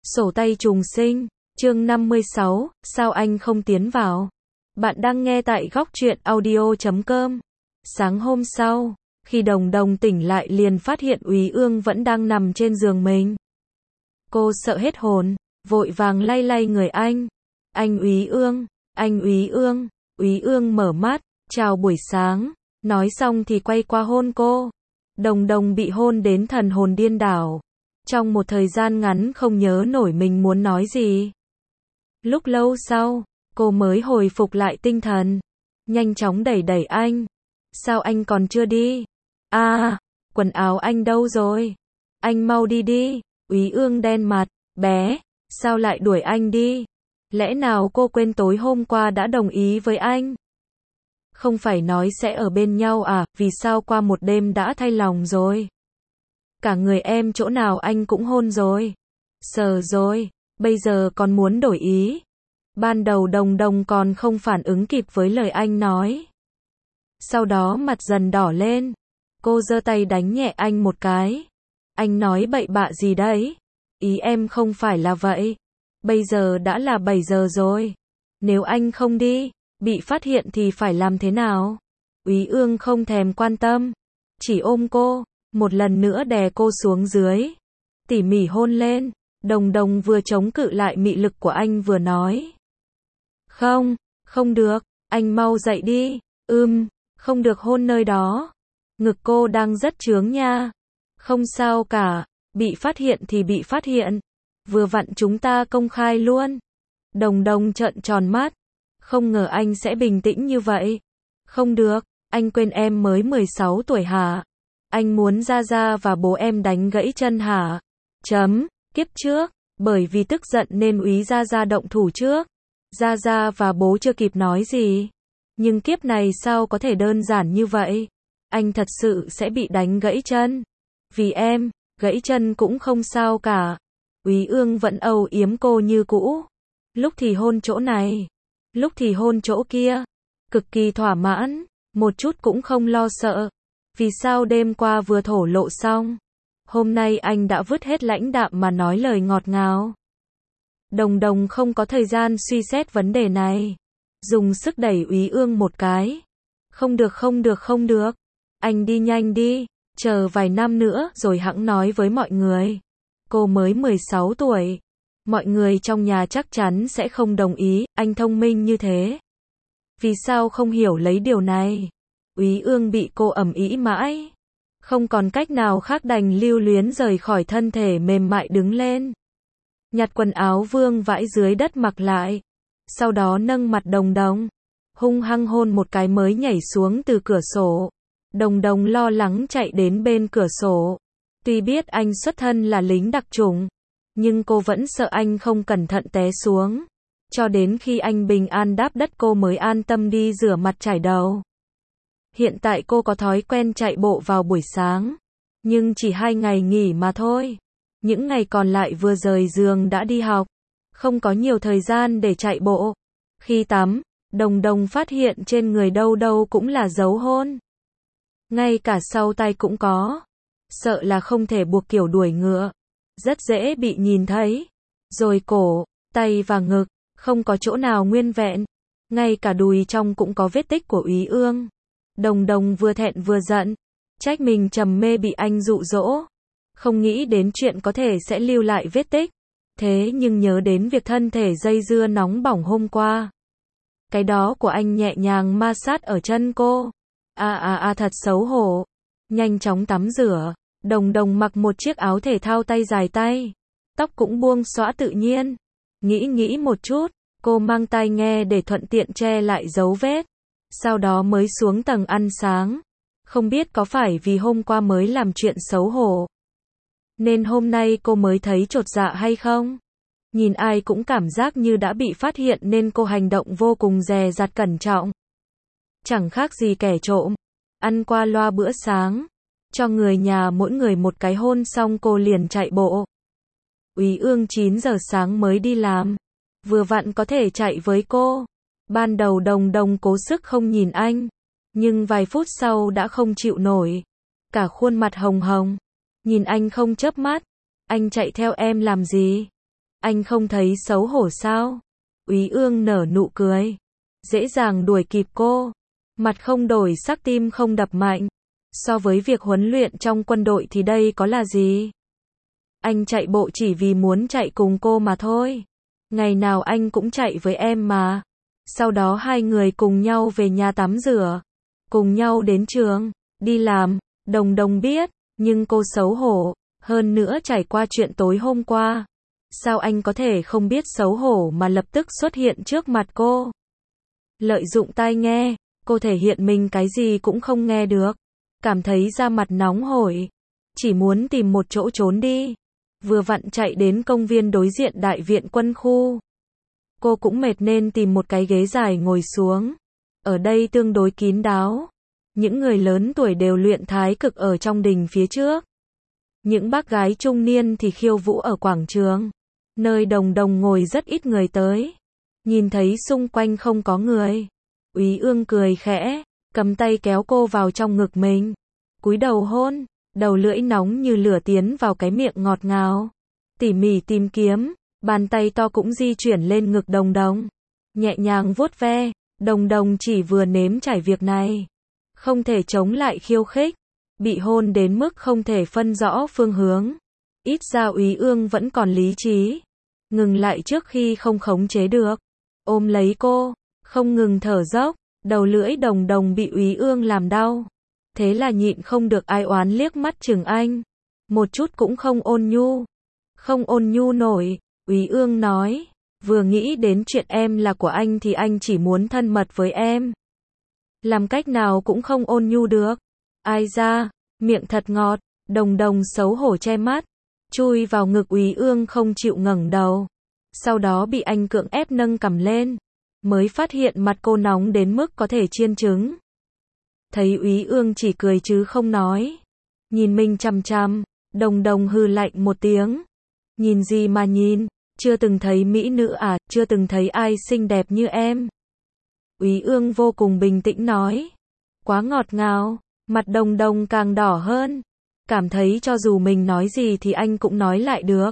Sổ tay trùng sinh, chương 56, sao anh không tiến vào? Bạn đang nghe tại góc truyện audio.com. Sáng hôm sau, khi Đồng Đồng tỉnh lại liền phát hiện Úy Ương vẫn đang nằm trên giường mình. Cô sợ hết hồn, vội vàng lay lay người anh. Anh Úy Ương, anh Úy Ương. Úy Ương mở mắt, chào buổi sáng, nói xong thì quay qua hôn cô. Đồng Đồng bị hôn đến thần hồn điên đảo. Trong một thời gian ngắn không nhớ nổi mình muốn nói gì. Lúc lâu sau, cô mới hồi phục lại tinh thần. Nhanh chóng đẩy đẩy anh. Sao anh còn chưa đi? À, quần áo anh đâu rồi? Anh mau đi đi. Úy Ương đen mặt, bé, sao lại đuổi anh đi? Lẽ nào cô quên tối hôm qua đã đồng ý với anh? Không phải nói sẽ ở bên nhau à, vì sao qua một đêm đã thay lòng rồi? Cả người em chỗ nào anh cũng hôn rồi. Sờ rồi, bây giờ còn muốn đổi ý. Ban đầu Đồng Đồng còn không phản ứng kịp với lời anh nói. Sau đó mặt dần đỏ lên. Cô giơ tay đánh nhẹ anh một cái. Anh nói bậy bạ gì đấy? Ý em không phải là vậy. Bây giờ đã là 7 giờ rồi. Nếu anh không đi, bị phát hiện thì phải làm thế nào? Úy Ương không thèm quan tâm. Chỉ ôm cô, một lần nữa đè cô xuống dưới. Tỉ mỉ hôn lên. Đồng Đồng vừa chống cự lại mị lực của anh vừa nói. Không, không được, anh mau dậy đi. Không được hôn nơi đó. Ngực cô đang rất chướng nha. Không sao cả, bị phát hiện thì bị phát hiện. Vừa vặn chúng ta công khai luôn. Đồng Đồng trợn tròn mắt. Không ngờ anh sẽ bình tĩnh như vậy. Không được, anh quên em mới 16 tuổi hả? Anh muốn Gia Gia và bố em đánh gãy chân hả? Kiếp trước, bởi vì tức giận nên Úy Gia Gia động thủ trước. Gia Gia và bố chưa kịp nói gì. Nhưng kiếp này sao có thể đơn giản như vậy? Anh thật sự sẽ bị đánh gãy chân. Vì em, gãy chân cũng không sao cả. Úy Ương vẫn âu yếm cô như cũ. Lúc thì hôn chỗ này, lúc thì hôn chỗ kia. Cực kỳ thỏa mãn, một chút cũng không lo sợ. Vì sao đêm qua vừa thổ lộ xong, hôm nay anh đã vứt hết lãnh đạm mà nói lời ngọt ngào. Đồng Đồng không có thời gian suy xét vấn đề này. Dùng sức đẩy Úy Ương một cái. Không được. Anh đi nhanh đi, chờ vài năm nữa rồi hẵng nói với mọi người. Cô mới 16 tuổi. Mọi người trong nhà chắc chắn sẽ không đồng ý, anh thông minh như thế. Vì sao không hiểu lấy điều này? Úy Ương bị cô ầm ĩ mãi. Không còn cách nào khác đành lưu luyến rời khỏi thân thể mềm mại đứng lên. Nhặt quần áo vương vãi dưới đất mặc lại. Sau đó nâng mặt Đồng Đồng. Hung hăng hôn một cái mới nhảy xuống từ cửa sổ. Đồng Đồng lo lắng chạy đến bên cửa sổ. Tuy biết anh xuất thân là lính đặc chủng, nhưng cô vẫn sợ anh không cẩn thận té xuống. Cho đến khi anh bình an đáp đất cô mới an tâm đi rửa mặt chải đầu. Hiện tại cô có thói quen chạy bộ vào buổi sáng. Nhưng chỉ 2 ngày nghỉ mà thôi. Những ngày còn lại vừa rời giường đã đi học. Không có nhiều thời gian để chạy bộ. Khi tắm, Đồng Đồng phát hiện trên người đâu đâu cũng là dấu hôn. Ngay cả sau tay cũng có. Sợ là không thể buộc kiểu đuổi ngựa. Rất dễ bị nhìn thấy. Rồi cổ, tay và ngực, không có chỗ nào nguyên vẹn. Ngay cả đùi trong cũng có vết tích của Úy Ương. Đồng Đồng vừa thẹn vừa giận. Trách mình trầm mê bị anh dụ dỗ. Không nghĩ đến chuyện có thể sẽ lưu lại vết tích. Thế nhưng nhớ đến việc thân thể dây dưa nóng bỏng hôm qua. Cái đó của anh nhẹ nhàng ma sát ở chân cô. Thật xấu hổ. Nhanh chóng tắm rửa. Đồng Đồng mặc một chiếc áo thể thao tay dài tay. Tóc cũng buông xõa tự nhiên. Nghĩ một chút, cô mang tai nghe để thuận tiện che lại dấu vết. Sau đó mới xuống tầng ăn sáng. Không biết có phải vì hôm qua mới làm chuyện xấu hổ, nên hôm nay cô mới thấy chột dạ hay không? Nhìn ai cũng cảm giác như đã bị phát hiện nên cô hành động vô cùng dè dặt cẩn trọng. Chẳng khác gì kẻ trộm. Ăn qua loa bữa sáng. Cho người nhà mỗi người một cái hôn xong cô liền chạy bộ. Úy Ương 9 giờ sáng mới đi làm. Vừa vặn có thể chạy với cô. Ban đầu Đồng Đồng cố sức không nhìn anh. Nhưng vài phút sau đã không chịu nổi. Cả khuôn mặt hồng hồng. Nhìn anh không chớp mắt. Anh chạy theo em làm gì? Anh không thấy xấu hổ sao? Úy Ương nở nụ cười. Dễ dàng đuổi kịp cô. Mặt không đổi sắc tim không đập mạnh. So với việc huấn luyện trong quân đội thì đây có là gì? Anh chạy bộ chỉ vì muốn chạy cùng cô mà thôi. Ngày nào anh cũng chạy với em mà. Sau đó hai người cùng nhau về nhà tắm rửa. Cùng nhau đến trường, đi làm. Đồng Đồng biết, nhưng cô xấu hổ. Hơn nữa trải qua chuyện tối hôm qua. Sao anh có thể không biết xấu hổ mà lập tức xuất hiện trước mặt cô? Lợi dụng tai nghe, cô thể hiện mình cái gì cũng không nghe được. Cảm thấy da mặt nóng hổi. Chỉ muốn tìm một chỗ trốn đi. Vừa vặn chạy đến công viên đối diện đại viện quân khu. Cô cũng mệt nên tìm một cái ghế dài ngồi xuống. Ở đây tương đối kín đáo. Những người lớn tuổi đều luyện thái cực ở trong đình phía trước. Những bác gái trung niên thì khiêu vũ ở quảng trường. Nơi Đồng Đồng ngồi rất ít người tới. Nhìn thấy xung quanh không có người. Úy Ương cười khẽ, cầm tay kéo cô vào trong ngực mình. Cúi đầu hôn, đầu lưỡi nóng như lửa tiến vào cái miệng ngọt ngào. Tỉ mỉ tìm kiếm, bàn tay to cũng di chuyển lên ngực Đồng Đồng. Nhẹ nhàng vuốt ve, Đồng Đồng chỉ vừa nếm trải việc này. Không thể chống lại khiêu khích. Bị hôn đến mức không thể phân rõ phương hướng. Ít ra Úy Ương vẫn còn lý trí. Ngừng lại trước khi không khống chế được. Ôm lấy cô, không ngừng thở dốc. Đầu lưỡi Đồng Đồng bị Úy Ương làm đau. Thế là nhịn không được ai oán liếc mắt chừng anh. Một chút cũng không ôn nhu. Không ôn nhu nổi, Úy Ương nói. Vừa nghĩ đến chuyện em là của anh thì anh chỉ muốn thân mật với em. Làm cách nào cũng không ôn nhu được. Ai ra, miệng thật ngọt. Đồng Đồng xấu hổ che mắt. Chui vào ngực Úy Ương không chịu ngẩng đầu. Sau đó bị anh cưỡng ép nâng cằm lên. Mới phát hiện mặt cô nóng đến mức có thể chiên trứng. Thấy Úy Ương chỉ cười chứ không nói. Nhìn mình chằm chằm, Đồng Đồng hừ lạnh một tiếng. Nhìn gì mà nhìn, chưa từng thấy mỹ nữ à, chưa từng thấy ai xinh đẹp như em. Úy Ương vô cùng bình tĩnh nói. Quá ngọt ngào, mặt Đồng Đồng càng đỏ hơn. Cảm thấy cho dù mình nói gì thì anh cũng nói lại được.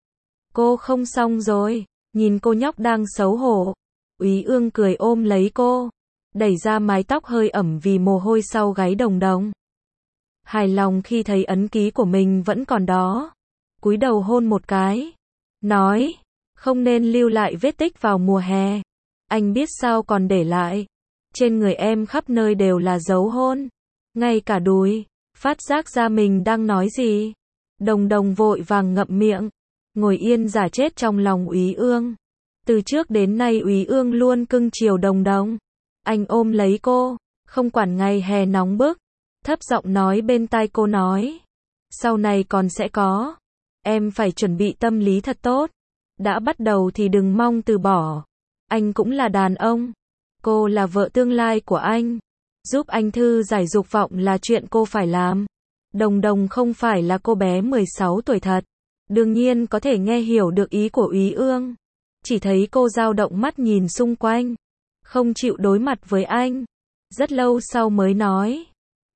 Cô không xong rồi, nhìn cô nhóc đang xấu hổ. Úy Ương cười ôm lấy cô. Đẩy ra mái tóc hơi ẩm vì mồ hôi sau gáy Đồng Đồng. Hài lòng khi thấy ấn ký của mình vẫn còn đó. Cúi đầu hôn một cái. Nói, không nên lưu lại vết tích vào mùa hè. Anh biết sao còn để lại. Trên người em khắp nơi đều là dấu hôn. Ngay cả đùi. Phát giác ra mình đang nói gì. Đồng Đồng vội vàng ngậm miệng. Ngồi yên giả chết trong lòng Úy Ương. Từ trước đến nay Úy Ương luôn cưng chiều Đồng Đồng. Anh ôm lấy cô, không quản ngày hè nóng bức. Thấp giọng nói bên tai cô nói. Sau này còn sẽ có. Em phải chuẩn bị tâm lý thật tốt. Đã bắt đầu thì đừng mong từ bỏ. Anh cũng là đàn ông. Cô là vợ tương lai của anh. Giúp anh thư giải dục vọng là chuyện cô phải làm. Đồng Đồng không phải là cô bé 16 tuổi thật. Đương nhiên có thể nghe hiểu được ý của Úy Ương. Chỉ thấy cô dao động mắt nhìn xung quanh. Không chịu đối mặt với anh. Rất lâu sau mới nói.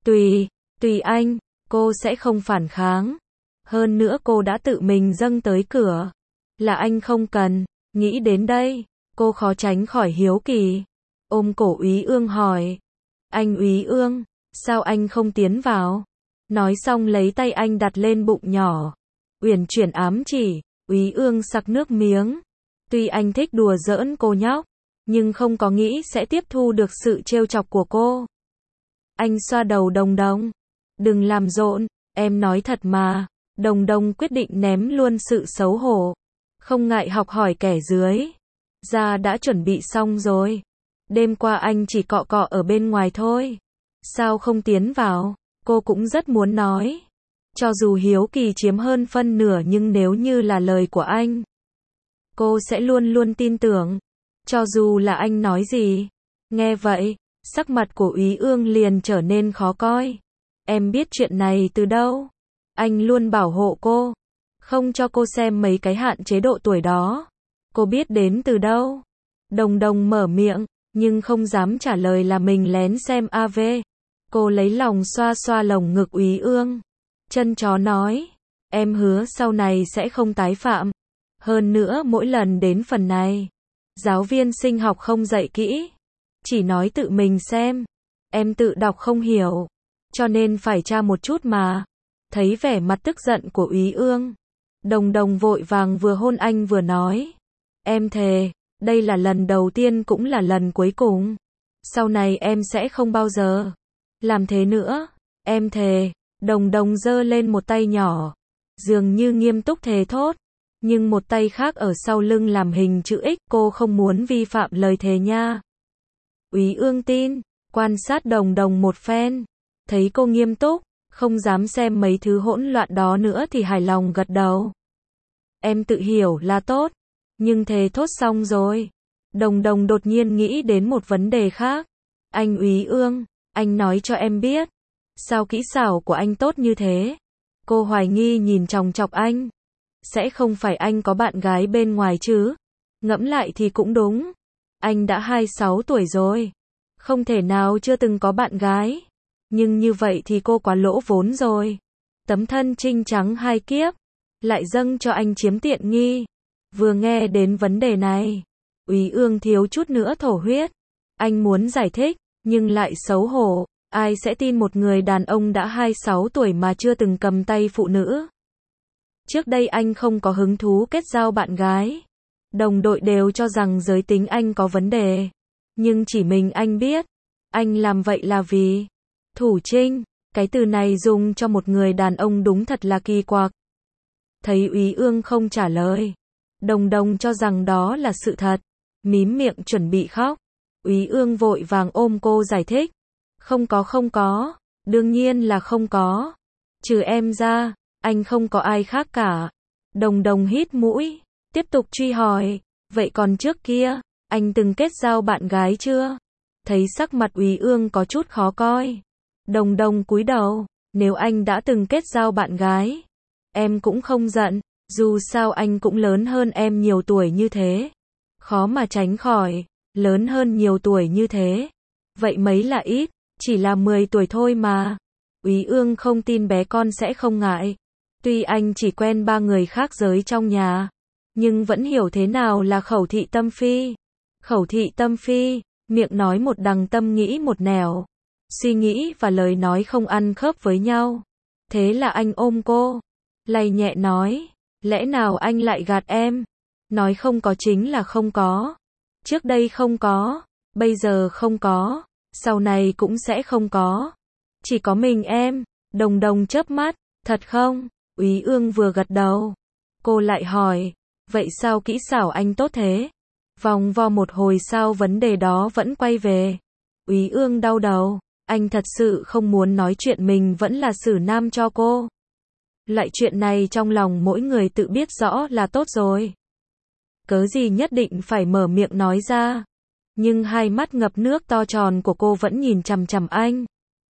Tùy anh, cô sẽ không phản kháng. Hơn nữa cô đã tự mình dâng tới cửa. Là anh không cần. Nghĩ đến đây, cô khó tránh khỏi hiếu kỳ. Ôm cổ Úy Ương hỏi. Anh Úy Ương, sao anh không tiến vào? Nói xong lấy tay anh đặt lên bụng nhỏ. Uyển chuyển ám chỉ. Úy Ương sặc nước miếng. Tuy anh thích đùa giỡn cô nhóc, nhưng không có nghĩ sẽ tiếp thu được sự trêu chọc của cô. Anh xoa đầu Đồng Đồng. Đừng làm rộn, em nói thật mà. Đồng Đồng quyết định ném luôn sự xấu hổ. Không ngại học hỏi kẻ dưới. Da đã chuẩn bị xong rồi. Đêm qua anh chỉ cọ cọ ở bên ngoài thôi. Sao không tiến vào? Cô cũng rất muốn nói. Cho dù hiếu kỳ chiếm hơn phân nửa nhưng nếu như là lời của anh, cô sẽ luôn luôn tin tưởng. Cho dù là anh nói gì. Nghe vậy, sắc mặt của Úy Ương liền trở nên khó coi. Em biết chuyện này từ đâu? Anh luôn bảo hộ cô. Không cho cô xem mấy cái hạn chế độ tuổi đó. Cô biết đến từ đâu? Đồng Đồng mở miệng, nhưng không dám trả lời là mình lén xem AV. Cô lấy lòng xoa xoa lồng ngực Úy Ương. Chân chó nói. Em hứa sau này sẽ không tái phạm. Hơn nữa mỗi lần đến phần này, giáo viên sinh học không dạy kỹ, chỉ nói tự mình xem. Em tự đọc không hiểu, cho nên phải tra một chút mà. Thấy vẻ mặt tức giận của Úy Ương, Đồng Đồng vội vàng vừa hôn anh vừa nói. Em thề, đây là lần đầu tiên cũng là lần cuối cùng. Sau này em sẽ không bao giờ làm thế nữa. Em thề. Đồng Đồng giơ lên một tay nhỏ, dường như nghiêm túc thề thốt, nhưng một tay khác ở sau lưng làm hình chữ X. Cô không muốn vi phạm lời thề nha. Úy Ương tin, quan sát Đồng Đồng một phen, thấy cô nghiêm túc, không dám xem mấy thứ hỗn loạn đó nữa thì hài lòng gật đầu. Em tự hiểu là tốt, nhưng thề thốt xong rồi. Đồng Đồng đột nhiên nghĩ đến một vấn đề khác. Anh Úy Ương, anh nói cho em biết, sao kỹ xảo của anh tốt như thế? Cô hoài nghi nhìn chòng chọc anh. Sẽ không phải anh có bạn gái bên ngoài chứ? Ngẫm lại thì cũng đúng. Anh đã 26 tuổi rồi, không thể nào chưa từng có bạn gái. Nhưng như vậy thì cô quá lỗ vốn rồi. Tấm thân trinh trắng 2 kiếp, lại dâng cho anh chiếm tiện nghi. Vừa nghe đến vấn đề này, Úy Ương thiếu chút nữa thổ huyết. Anh muốn giải thích, nhưng lại xấu hổ. Ai sẽ tin một người đàn ông đã 26 tuổi mà chưa từng cầm tay phụ nữ? Trước đây anh không có hứng thú kết giao bạn gái. Đồng đội đều cho rằng giới tính anh có vấn đề. Nhưng chỉ mình anh biết, anh làm vậy là vì thủ trinh. Cái từ này dùng cho một người đàn ông đúng thật là kỳ quặc. Thấy Úy Ương không trả lời, Đồng Đồng cho rằng đó là sự thật, mím miệng chuẩn bị khóc. Úy Ương vội vàng ôm cô giải thích. Không có, đương nhiên là không có. Trừ em ra, anh không có ai khác cả. Đồng Đồng hít mũi, tiếp tục truy hỏi, vậy còn trước kia, anh từng kết giao bạn gái chưa? Thấy sắc mặt Úy Ương có chút khó coi, Đồng Đồng cúi đầu, nếu anh đã từng kết giao bạn gái, em cũng không giận, dù sao anh cũng lớn hơn em nhiều tuổi như thế. Khó mà tránh khỏi, lớn hơn nhiều tuổi như thế. Vậy mấy là ít, chỉ là 10 tuổi thôi mà. Úy Ương không tin bé con sẽ không ngại. Tuy anh chỉ quen 3 người khác giới trong nhà, nhưng vẫn hiểu thế nào là khẩu thị tâm phi. Khẩu thị tâm phi, miệng nói một đằng tâm nghĩ một nẻo. Suy nghĩ và lời nói không ăn khớp với nhau. Thế là anh ôm cô, lay nhẹ nói, lẽ nào anh lại gạt em? Nói không có chính là không có. Trước đây không có, bây giờ không có, sau này cũng sẽ không có. Chỉ có mình em. Đồng Đồng chớp mắt, thật không? Úy Ương vừa gật đầu, cô lại hỏi, vậy sao kỹ xảo anh tốt thế? Vòng vo một hồi sao vấn đề đó vẫn quay về. Úy Ương đau đầu, anh thật sự không muốn nói chuyện mình vẫn là xử nam cho cô. Loại chuyện này trong lòng mỗi người tự biết rõ là tốt rồi. Cớ gì nhất định phải mở miệng nói ra. Nhưng hai mắt ngập nước to tròn của cô vẫn nhìn chằm chằm anh.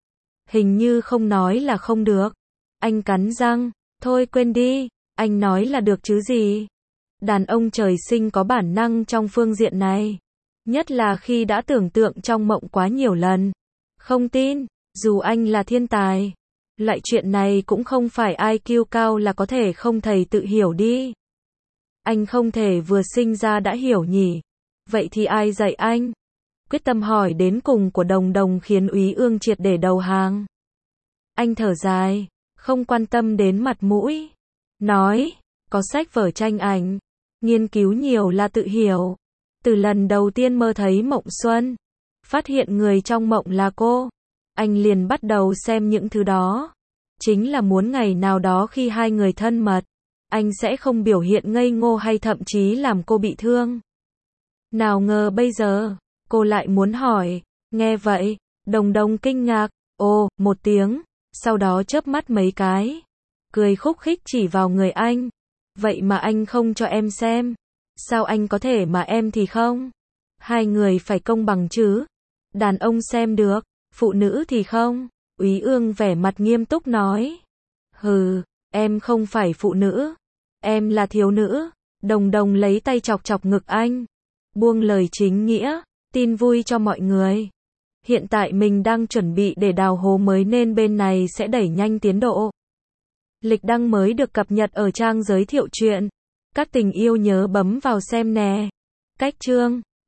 Hình như không nói là không được. Anh cắn răng, thôi quên đi, anh nói là được chứ gì. Đàn ông trời sinh có bản năng trong phương diện này. Nhất là khi đã tưởng tượng trong mộng quá nhiều lần. Không tin, dù anh là thiên tài. Loại chuyện này cũng không phải IQ cao là có thể không thầy tự hiểu đi. Anh không thể vừa sinh ra đã hiểu nhỉ. Vậy thì ai dạy anh? Quyết tâm hỏi đến cùng của Đồng Đồng khiến Úy Ương triệt để đầu hàng. Anh thở dài, không quan tâm đến mặt mũi. Nói, có sách vở tranh ảnh. Nghiên cứu nhiều là tự hiểu. Từ lần đầu tiên mơ thấy mộng xuân, phát hiện người trong mộng là cô, anh liền bắt đầu xem những thứ đó. Chính là muốn ngày nào đó khi hai người thân mật, anh sẽ không biểu hiện ngây ngô hay thậm chí làm cô bị thương. Nào ngờ bây giờ, cô lại muốn hỏi. Nghe vậy, Đồng Đồng kinh ngạc, ồ, một tiếng, sau đó chớp mắt mấy cái, cười khúc khích chỉ vào người anh. Vậy mà anh không cho em xem. Sao anh có thể mà em thì không? Hai người phải công bằng chứ. Đàn ông xem được, phụ nữ thì không. Úy Ương vẻ mặt nghiêm túc nói. Hừ, em không phải phụ nữ. Em là thiếu nữ. Đồng Đồng lấy tay chọc chọc ngực anh. Buông lời chính nghĩa, tin vui cho mọi người. Hiện tại mình đang chuẩn bị để đào hố mới nên bên này sẽ đẩy nhanh tiến độ. Lịch đăng mới được cập nhật ở trang giới thiệu truyện. Các tình yêu nhớ bấm vào xem nè. Cách chương